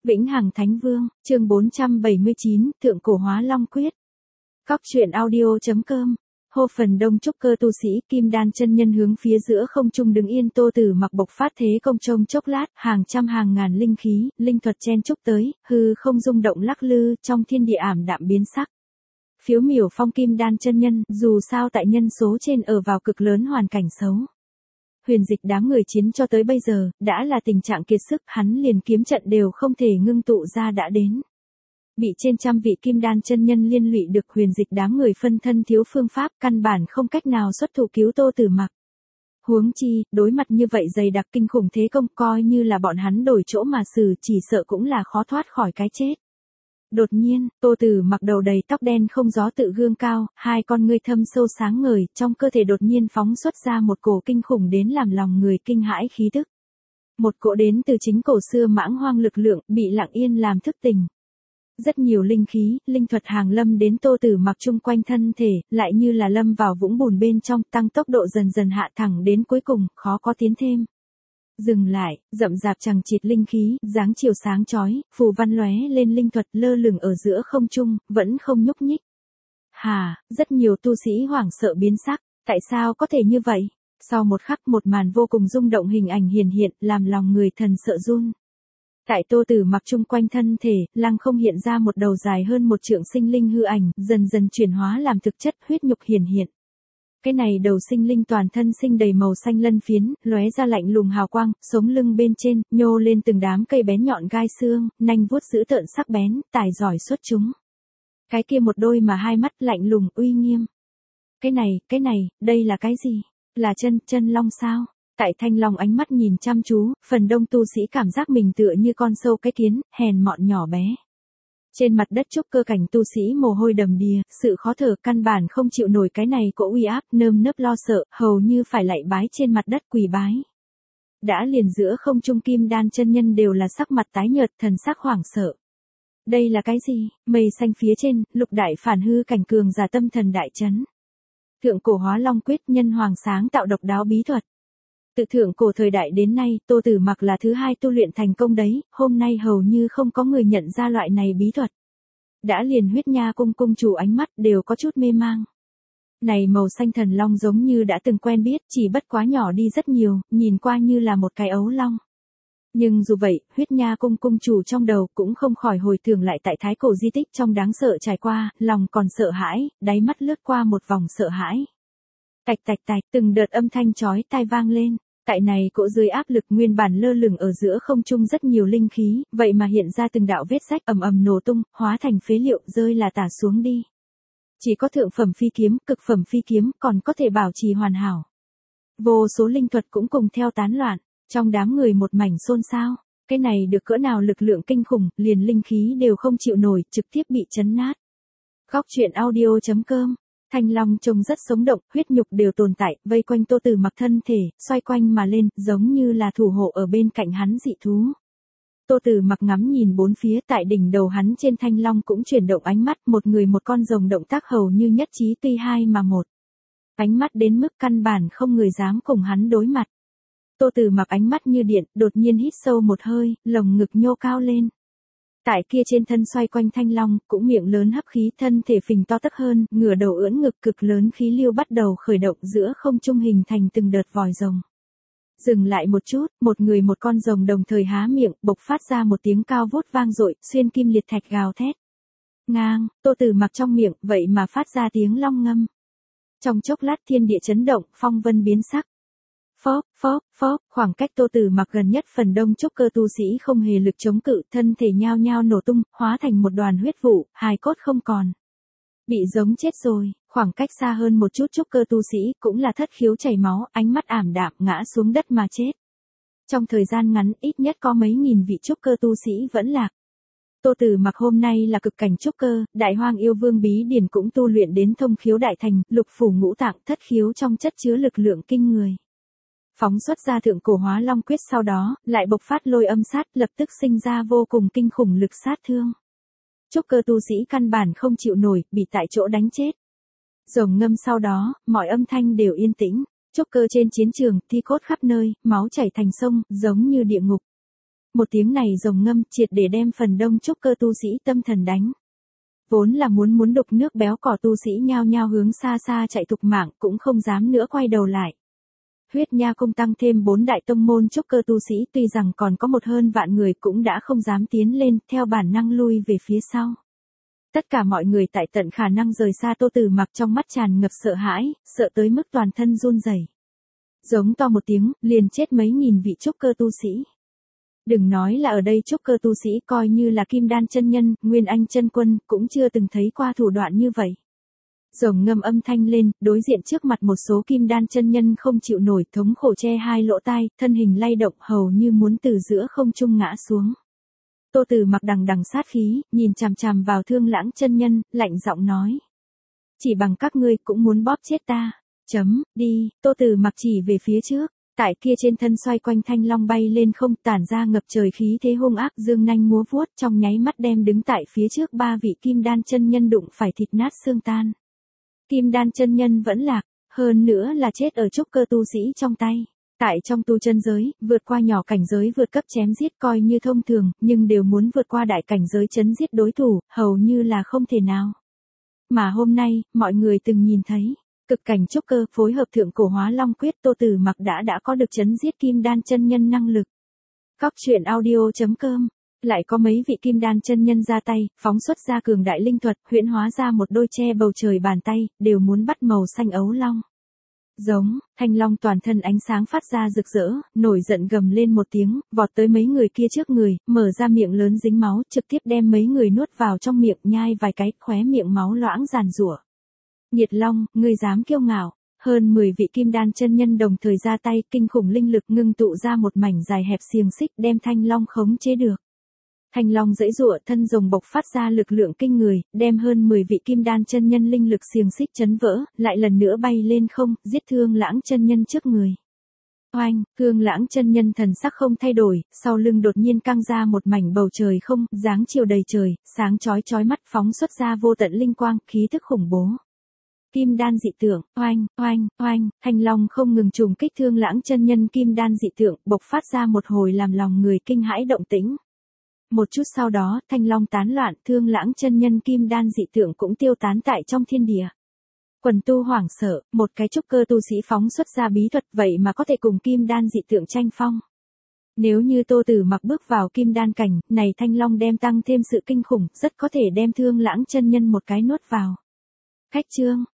Vĩnh Hằng Thánh Vương, chương 479, Thượng Cổ Hóa Long Quyết. Cóc truyện audio.com. Hô phần đông trúc cơ tu sĩ Kim Đan chân nhân hướng phía giữa không trung đứng yên. Tô Tử Mặc bộc phát thế công trong chốc lát, hàng trăm hàng ngàn linh khí, linh thuật chen chúc tới, hư không rung động lắc lư, trong thiên địa ảm đạm biến sắc. Phiếu miểu phong Kim Đan chân nhân, dù sao tại nhân số trên ở vào cực lớn hoàn cảnh xấu. Huyền Dịch đám người chiến cho tới bây giờ, đã là tình trạng kiệt sức, hắn liền kiếm trận đều không thể ngưng tụ ra đã đến. Bị trên trăm vị Kim Đan chân nhân liên lụy được, Huyền Dịch đám người phân thân thiếu phương pháp, căn bản không cách nào xuất thủ cứu Tô Tử Mặc. Huống chi, đối mặt như vậy dày đặc kinh khủng thế công, coi như là bọn hắn đổi chỗ mà xử, chỉ sợ cũng là khó thoát khỏi cái chết. Đột nhiên, Tô Tử Mặc đầu đầy tóc đen không gió tự gương cao, hai con ngươi thâm sâu sáng ngời, trong cơ thể đột nhiên phóng xuất ra một cổ kinh khủng đến làm lòng người kinh hãi khí tức. Một cỗ đến từ chính cổ xưa mãng hoang lực lượng, bị lặng yên làm thức tỉnh. Rất nhiều linh khí, linh thuật hàng lâm đến Tô Tử Mặc chung quanh thân thể, lại như là lâm vào vũng bùn bên trong, tăng tốc độ dần dần hạ thẳng đến cuối cùng, khó có tiến thêm. Dừng lại, rậm rạp chằng chịt linh khí, dáng chiều sáng chói, phù văn lóe lên linh thuật lơ lửng ở giữa không trung, vẫn không nhúc nhích. Rất nhiều tu sĩ hoảng sợ biến sắc, tại sao có thể như vậy? Sau một khắc, một màn vô cùng rung động hình ảnh hiển hiện, làm lòng người thần sợ run. Tại Tô Tử Mặc chung quanh thân thể, lăng không hiện ra một đầu dài hơn một trượng sinh linh hư ảnh, dần dần chuyển hóa làm thực chất, huyết nhục hiển hiện. Cái này đầu sinh linh toàn thân sinh đầy màu xanh lân phiến, lóe ra lạnh lùng hào quang, sống lưng bên trên, nhô lên từng đám cây bén nhọn gai xương, nanh vuốt dữ tợn sắc bén, tài giỏi xuất chúng. Cái kia một đôi mà hai mắt lạnh lùng uy nghiêm. Cái này, đây là cái gì? Là chân long sao? Tại Thanh Long ánh mắt nhìn chăm chú, phần đông tu sĩ cảm giác mình tựa như con sâu cái kiến, hèn mọn nhỏ bé. Trên mặt đất trúc cơ cảnh tu sĩ mồ hôi đầm đìa, sự khó thở căn bản không chịu nổi cái này cỗ uy áp, nơm nớp lo sợ, hầu như phải lạy bái trên mặt đất quỳ bái. Đã liền giữa không trung Kim Đan chân nhân đều là sắc mặt tái nhợt, thần sắc hoảng sợ. Đây là cái gì? Mây xanh phía trên, lục đại phản hư cảnh cường giả tâm thần đại chấn. Thượng cổ hóa long quyết, nhân hoàng sáng tạo độc đáo bí thuật. Từ thượng cổ thời đại đến nay, Tô Tử Mặc là thứ hai tu luyện thành công đấy, hôm nay hầu như không có người nhận ra loại này bí thuật. Đã liền Huyết Nha cung cung chủ ánh mắt đều có chút mê mang. Này màu xanh thần long giống như đã từng quen biết, chỉ bất quá nhỏ đi rất nhiều, nhìn qua như là một cái ấu long. Nhưng dù vậy, Huyết Nha cung cung chủ trong đầu cũng không khỏi hồi tưởng lại tại thái cổ di tích trong đáng sợ trải qua, lòng còn sợ hãi, đáy mắt lướt qua một vòng sợ hãi. Tạch tạch tạch, từng đợt âm thanh chói tai vang lên. Tại này cỗ dưới áp lực nguyên bản lơ lửng ở giữa không trung rất nhiều linh khí, vậy mà hiện ra từng đạo vết rách ầm ầm nổ tung, hóa thành phế liệu rơi là tả xuống đi. Chỉ có thượng phẩm phi kiếm, cực phẩm phi kiếm còn có thể bảo trì hoàn hảo. Vô số linh thuật cũng cùng theo tán loạn, trong đám người một mảnh xôn xao. Cái này được cỡ nào lực lượng kinh khủng, liền linh khí đều không chịu nổi, trực tiếp bị chấn nát. Cóc truyện audio.com. Thanh Long trông rất sống động, huyết nhục đều tồn tại, vây quanh Tô Tử Mặc thân thể, xoay quanh mà lên, giống như là thủ hộ ở bên cạnh hắn dị thú. Tô Tử Mặc ngắm nhìn bốn phía, tại đỉnh đầu hắn trên Thanh Long cũng chuyển động ánh mắt, một người một con rồng động tác hầu như nhất trí, tuy hai mà một. Ánh mắt đến mức căn bản không người dám cùng hắn đối mặt. Tô Tử Mặc ánh mắt như điện, đột nhiên hít sâu một hơi, lồng ngực nhô cao lên. Tại kia trên thân xoay quanh Thanh Long, cũng miệng lớn hấp khí, thân thể phình to tấc hơn, ngửa đầu ưỡn ngực, cực lớn khí lưu bắt đầu khởi động giữa không trung hình thành từng đợt vòi rồng. Dừng lại một chút, một người một con rồng đồng thời há miệng, bộc phát ra một tiếng cao vút vang dội, xuyên kim liệt thạch gào thét. Ngang, Tô Tử Mặc trong miệng, vậy mà phát ra tiếng long ngâm. Trong chốc lát thiên địa chấn động, phong vân biến sắc. Phóp, khoảng cách Tô Tử Mặc gần nhất phần đông trúc cơ tu sĩ không hề lực chống cự, thân thể nhao nhao nổ tung, hóa thành một đoàn huyết vụ, hài cốt không còn. Bị giống chết rồi, khoảng cách xa hơn một chút trúc cơ tu sĩ cũng là thất khiếu chảy máu, ánh mắt ảm đạm ngã xuống đất mà chết. Trong thời gian ngắn ít nhất có mấy nghìn vị trúc cơ tu sĩ vẫn lạc. Tô Tử Mặc hôm nay là cực cảnh trúc cơ, Đại Hoang Yêu Vương bí điển cũng tu luyện đến thông khiếu đại thành, lục phủ ngũ tạng, thất khiếu trong chất chứa lực lượng kinh người. Phóng xuất ra thượng cổ hóa long quyết sau đó, lại bộc phát lôi âm sát, lập tức sinh ra vô cùng kinh khủng lực sát thương. Trúc cơ tu sĩ căn bản không chịu nổi, bị tại chỗ đánh chết. Rồng ngâm sau đó, mọi âm thanh đều yên tĩnh. Trúc cơ trên chiến trường, thi cốt khắp nơi, máu chảy thành sông, giống như địa ngục. Một tiếng này rồng ngâm triệt để đem phần đông trúc cơ tu sĩ tâm thần đánh. Vốn là muốn đục nước béo cỏ tu sĩ nhao nhao hướng xa xa chạy thục mạng cũng không dám nữa quay đầu lại. Huyết Nha Cung tăng thêm 4 đại tông môn trúc cơ tu sĩ tuy rằng còn có một hơn vạn người cũng đã không dám tiến lên theo bản năng lui về phía sau. Tất cả mọi người tại tận khả năng rời xa Tô Tử Mặc trong mắt tràn ngập sợ hãi, sợ tới mức toàn thân run rẩy. Giống to một tiếng, liền chết mấy nghìn vị trúc cơ tu sĩ. Đừng nói là ở đây trúc cơ tu sĩ coi như là Kim Đan chân nhân, Nguyên Anh chân quân, cũng chưa từng thấy qua thủ đoạn như vậy. Rồng ngâm âm thanh lên, đối diện trước mặt một số Kim Đan chân nhân không chịu nổi thống khổ che hai lỗ tai, thân hình lay động hầu như muốn từ giữa không trung ngã xuống. Tô Tử Mặc đằng đằng sát khí, nhìn chằm chằm vào Thương Lãng chân nhân, lạnh giọng nói. Chỉ bằng các ngươi cũng muốn bóp chết ta. Đi, Tô Tử Mặc chỉ về phía trước. Tại kia trên thân xoay quanh thanh long bay lên không tản ra ngập trời khí thế hung ác dương nanh múa vuốt trong nháy mắt đem đứng tại phía trước 3 vị Kim Đan chân nhân đụng phải thịt nát xương tan. Kim Đan chân nhân vẫn lạc, hơn nữa là chết ở trúc cơ tu sĩ trong tay. Tại trong tu chân giới, vượt qua nhỏ cảnh giới vượt cấp chém giết coi như thông thường, nhưng đều muốn vượt qua đại cảnh giới chấn giết đối thủ, hầu như là không thể nào. Mà hôm nay, mọi người từng nhìn thấy, cực cảnh trúc cơ phối hợp thượng cổ hóa long quyết Tô Tử Mặc đã có được chấn giết Kim Đan chân nhân năng lực. Cóc truyện audio.com. Lại có mấy vị Kim Đan chân nhân ra tay, phóng xuất ra cường đại linh thuật, huyễn hóa ra một đôi che bầu trời bàn tay, đều muốn bắt màu xanh ấu long. Giống, thanh long toàn thân ánh sáng phát ra rực rỡ, nổi giận gầm lên một tiếng, vọt tới mấy người kia trước người, mở ra miệng lớn dính máu, trực tiếp đem mấy người nuốt vào trong miệng, nhai vài cái, khóe miệng máu loãng giàn giụa. Nhiệt Long, ngươi dám kiêu ngạo? Hơn 10 vị Kim Đan chân nhân đồng thời ra tay, kinh khủng linh lực ngưng tụ ra một mảnh dài hẹp xiềng xích đem thanh long khống chế được. Thanh long giãy giụa, thân rồng bộc phát ra lực lượng kinh người, đem hơn 10 vị Kim Đan chân nhân linh lực xiềng xích chấn vỡ, lại lần nữa bay lên không, giết Thương Lãng chân nhân trước người. Oanh, Thương Lãng chân nhân thần sắc không thay đổi, sau lưng đột nhiên căng ra một mảnh bầu trời không, dáng chiều đầy trời, sáng chói mắt phóng xuất ra vô tận linh quang, khí thức khủng bố. Kim Đan dị tượng, oanh, thanh long không ngừng trùng kích Thương Lãng chân nhân Kim Đan dị tượng, bộc phát ra một hồi làm lòng người kinh hãi động tĩnh. Một chút sau đó, thanh long tán loạn, Thương Lãng chân nhân Kim Đan dị tượng cũng tiêu tán tại trong thiên địa. Quần tu hoảng sợ, một cái trúc cơ tu sĩ phóng xuất ra bí thuật vậy mà có thể cùng Kim Đan dị tượng tranh phong. Nếu như Tô Tử Mặc bước vào Kim Đan cảnh, này thanh long đem tăng thêm sự kinh khủng, rất có thể đem Thương Lãng chân nhân một cái nuốt vào. Khách chương